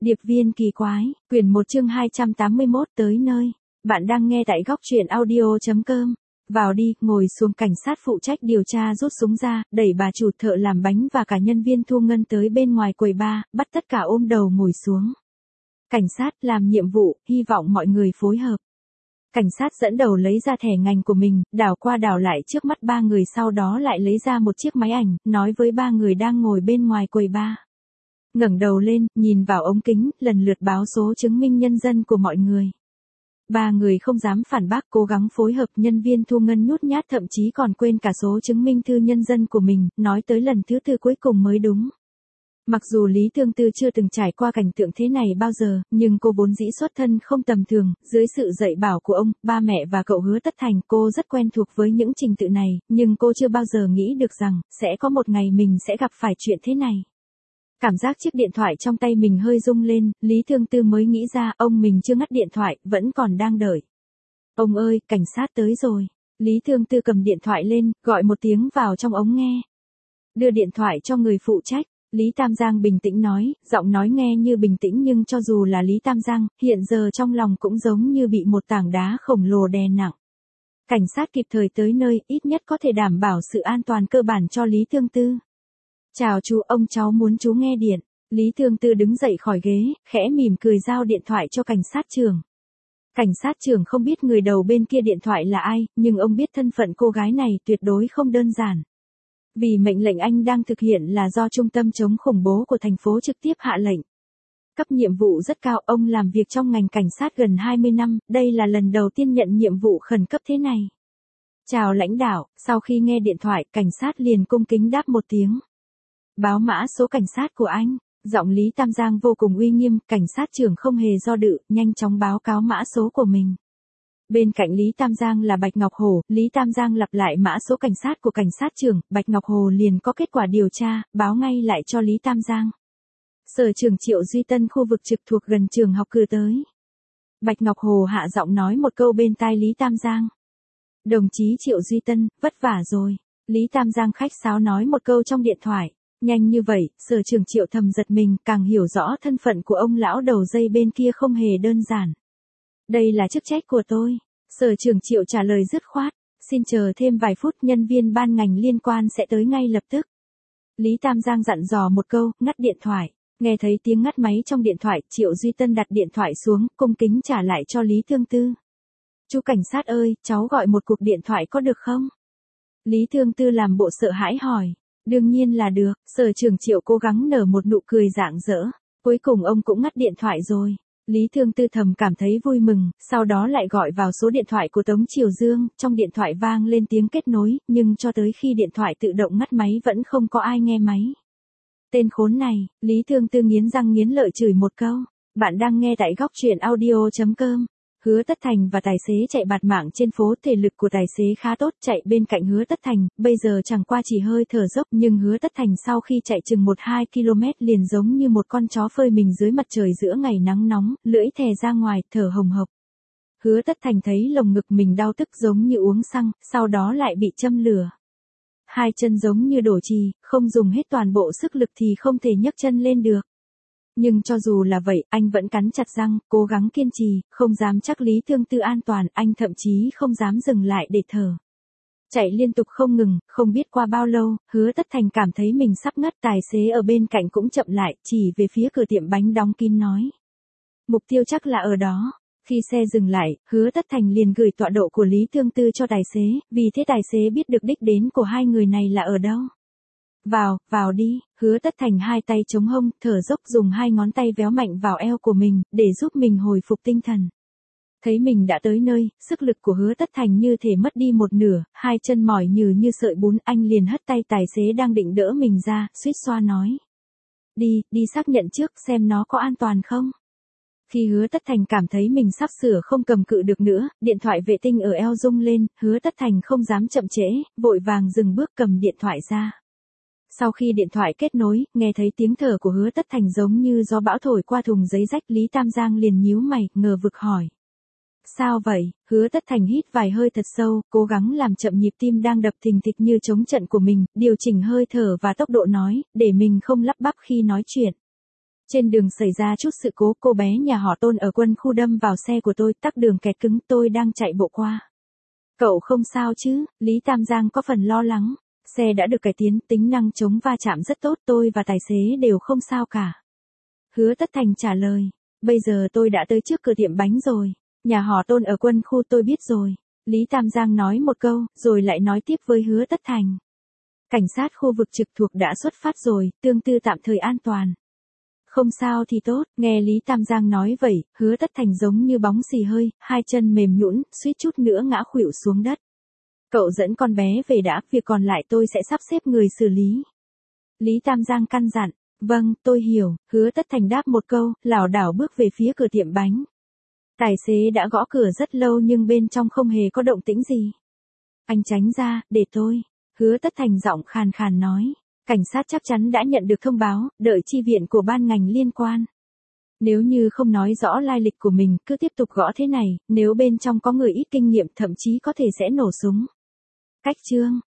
Điệp viên kỳ quái, quyển 1 chương 281 tới nơi. Bạn đang nghe tại góc truyện audio.com. Vào đi, ngồi xuống. Cảnh sát phụ trách điều tra rút súng ra, đẩy bà chủ thợ làm bánh và cả nhân viên thu ngân tới bên ngoài quầy bar, bắt tất cả ôm đầu ngồi xuống. Cảnh sát làm nhiệm vụ, hy vọng mọi người phối hợp. Cảnh sát dẫn đầu lấy ra thẻ ngành của mình, đảo qua đảo lại trước mắt ba người, sau đó lại lấy ra một chiếc máy ảnh, nói với ba người đang ngồi bên ngoài quầy bar. Ngẩng đầu lên, nhìn vào ống kính, lần lượt báo số chứng minh nhân dân của mọi người. Ba người không dám phản bác, cố gắng phối hợp. Nhân viên thu ngân nhút nhát thậm chí còn quên cả số chứng minh thư nhân dân của mình, nói tới lần thứ tư cuối cùng mới đúng. Mặc dù Lý Thương Tư chưa từng trải qua cảnh tượng thế này bao giờ, nhưng cô vốn dĩ xuất thân không tầm thường, dưới sự dạy bảo của ông, ba mẹ và cậu Hứa Tất Thành, cô rất quen thuộc với những trình tự này, nhưng cô chưa bao giờ nghĩ được rằng, sẽ có một ngày mình sẽ gặp phải chuyện thế này. Cảm giác chiếc điện thoại trong tay mình hơi rung lên, Lý Thương Tư mới nghĩ ra ông mình chưa ngắt điện thoại, vẫn còn đang đợi. Ông ơi, cảnh sát tới rồi. Lý Thương Tư cầm điện thoại lên, gọi một tiếng vào trong ống nghe. Đưa điện thoại cho người phụ trách. Lý Tam Giang bình tĩnh nói, giọng nói nghe như bình tĩnh nhưng cho dù là Lý Tam Giang, hiện giờ trong lòng cũng giống như bị một tảng đá khổng lồ đè nặng. Cảnh sát kịp thời tới nơi, ít nhất có thể đảm bảo sự an toàn cơ bản cho Lý Thương Tư. Chào chú, ông cháu muốn chú nghe điện. Lý Thương Tư đứng dậy khỏi ghế, khẽ mỉm cười giao điện thoại cho cảnh sát trưởng. Cảnh sát trưởng không biết người đầu bên kia điện thoại là ai, nhưng ông biết thân phận cô gái này tuyệt đối không đơn giản. Vì mệnh lệnh anh đang thực hiện là do Trung tâm chống khủng bố của thành phố trực tiếp hạ lệnh. Cấp nhiệm vụ rất cao, ông làm việc trong ngành cảnh sát gần 20 năm, đây là lần đầu tiên nhận nhiệm vụ khẩn cấp thế này. Chào lãnh đạo, sau khi nghe điện thoại, cảnh sát liền cung kính đáp một tiếng. Báo mã số cảnh sát của anh. Giọng Lý Tam Giang vô cùng uy nghiêm, cảnh sát trưởng không hề do dự, nhanh chóng báo cáo mã số của mình. Bên cạnh Lý Tam Giang là Bạch Ngọc Hồ, Lý Tam Giang lặp lại mã số cảnh sát của cảnh sát trưởng, Bạch Ngọc Hồ liền có kết quả điều tra, báo ngay lại cho Lý Tam Giang. Sở trưởng Triệu Duy Tân khu vực trực thuộc gần trường học cử tới. Bạch Ngọc Hồ hạ giọng nói một câu bên tai Lý Tam Giang. Đồng chí Triệu Duy Tân, vất vả rồi. Lý Tam Giang khách sáo nói một câu trong điện thoại. Nhanh như vậy, sở trưởng Triệu thầm giật mình, càng hiểu rõ thân phận của ông lão đầu dây bên kia không hề đơn giản. Đây là chức trách của tôi. Sở trưởng Triệu trả lời dứt khoát. Xin chờ thêm vài phút, nhân viên ban ngành liên quan sẽ tới ngay lập tức. Lý Tam Giang dặn dò một câu, ngắt điện thoại. Nghe thấy tiếng ngắt máy trong điện thoại, Triệu Duy Tân đặt điện thoại xuống, cung kính trả lại cho Lý Thương Tư. Chú cảnh sát ơi, cháu gọi một cuộc điện thoại có được không? Lý Thương Tư làm bộ sợ hãi hỏi. Đương nhiên là được. Sở trưởng Triệu cố gắng nở một nụ cười rạng rỡ. Cuối cùng ông cũng ngắt điện thoại rồi. Lý Thương Tư thầm cảm thấy vui mừng, sau đó lại gọi vào số điện thoại của Tống Triều Dương, trong điện thoại vang lên tiếng kết nối, nhưng cho tới khi điện thoại tự động ngắt máy vẫn không có ai nghe máy. Tên khốn này, Lý Thương Tư nghiến răng nghiến lợi chửi một câu. Bạn đang nghe tại góc truyện audio.com. Hứa Tất Thành và tài xế chạy bạt mạng trên phố, thể lực của tài xế khá tốt, chạy bên cạnh Hứa Tất Thành, bây giờ chẳng qua chỉ hơi thở dốc, nhưng Hứa Tất Thành sau khi chạy chừng 1-2 km liền giống như một con chó phơi mình dưới mặt trời giữa ngày nắng nóng, lưỡi thè ra ngoài, thở hồng hộc. Hứa Tất Thành thấy lồng ngực mình đau tức giống như uống xăng, sau đó lại bị châm lửa. Hai chân giống như đổ chì, không dùng hết toàn bộ sức lực thì không thể nhấc chân lên được. Nhưng cho dù là vậy, anh vẫn cắn chặt răng, cố gắng kiên trì, không dám chắc Lý Thương Tư an toàn, anh thậm chí không dám dừng lại để thở. Chạy liên tục không ngừng, không biết qua bao lâu, Hứa Tất Thành cảm thấy mình sắp ngất, tài xế ở bên cạnh cũng chậm lại, chỉ về phía cửa tiệm bánh đóng kín nói. Mục tiêu chắc là ở đó. Khi xe dừng lại, Hứa Tất Thành liền gửi tọa độ của Lý Thương Tư cho tài xế, vì thế tài xế biết được đích đến của hai người này là ở đâu. Vào đi. Hứa Tất Thành hai tay chống hông, thở dốc dùng hai ngón tay véo mạnh vào eo của mình, để giúp mình hồi phục tinh thần. Thấy mình đã tới nơi, sức lực của Hứa Tất Thành như thể mất đi một nửa, hai chân mỏi như sợi bún, anh liền hất tay tài xế đang định đỡ mình ra, suýt xoa nói. Đi xác nhận trước xem nó có an toàn không. Khi Hứa Tất Thành cảm thấy mình sắp sửa không cầm cự được nữa, điện thoại vệ tinh ở eo rung lên, Hứa Tất Thành không dám chậm trễ, vội vàng dừng bước cầm điện thoại ra. Sau khi điện thoại kết nối, nghe thấy tiếng thở của Hứa Tất Thành giống như gió bão thổi qua thùng giấy rách, Lý Tam Giang liền nhíu mày, ngờ vực hỏi. Sao vậy? Hứa Tất Thành hít vài hơi thật sâu, cố gắng làm chậm nhịp tim đang đập thình thịch như trống trận của mình, điều chỉnh hơi thở và tốc độ nói, để mình không lắp bắp khi nói chuyện. Trên đường xảy ra chút sự cố, cô bé nhà họ Tôn ở quân khu đâm vào xe của tôi, tắc đường kẹt cứng, tôi đang chạy bộ qua. Cậu không sao chứ? Lý Tam Giang có phần lo lắng. Xe đã được cải tiến, tính năng chống va chạm rất tốt, tôi và tài xế đều không sao cả. Hứa Tất Thành trả lời, bây giờ tôi đã tới trước cửa tiệm bánh rồi. Nhà họ Tôn ở quân khu tôi biết rồi. Lý Tam Giang nói một câu, rồi lại nói tiếp với Hứa Tất Thành. Cảnh sát khu vực trực thuộc đã xuất phát rồi, tương tư tạm thời an toàn. Không sao thì tốt, nghe Lý Tam Giang nói vậy, Hứa Tất Thành giống như bóng xì hơi, hai chân mềm nhũn, suýt chút nữa ngã khuỵu xuống đất. Cậu dẫn con bé về đã, việc còn lại tôi sẽ sắp xếp người xử lý. Lý Tam Giang căn dặn, vâng, tôi hiểu, Hứa Tất Thành đáp một câu, lảo đảo bước về phía cửa tiệm bánh. Tài xế đã gõ cửa rất lâu nhưng bên trong không hề có động tĩnh gì. Anh tránh ra, để tôi. Hứa Tất Thành giọng khàn khàn nói. Cảnh sát chắc chắn đã nhận được thông báo, đợi chi viện của ban ngành liên quan. Nếu như không nói rõ lai lịch của mình, cứ tiếp tục gõ thế này, nếu bên trong có người ít kinh nghiệm thậm chí có thể sẽ nổ súng. Cách chương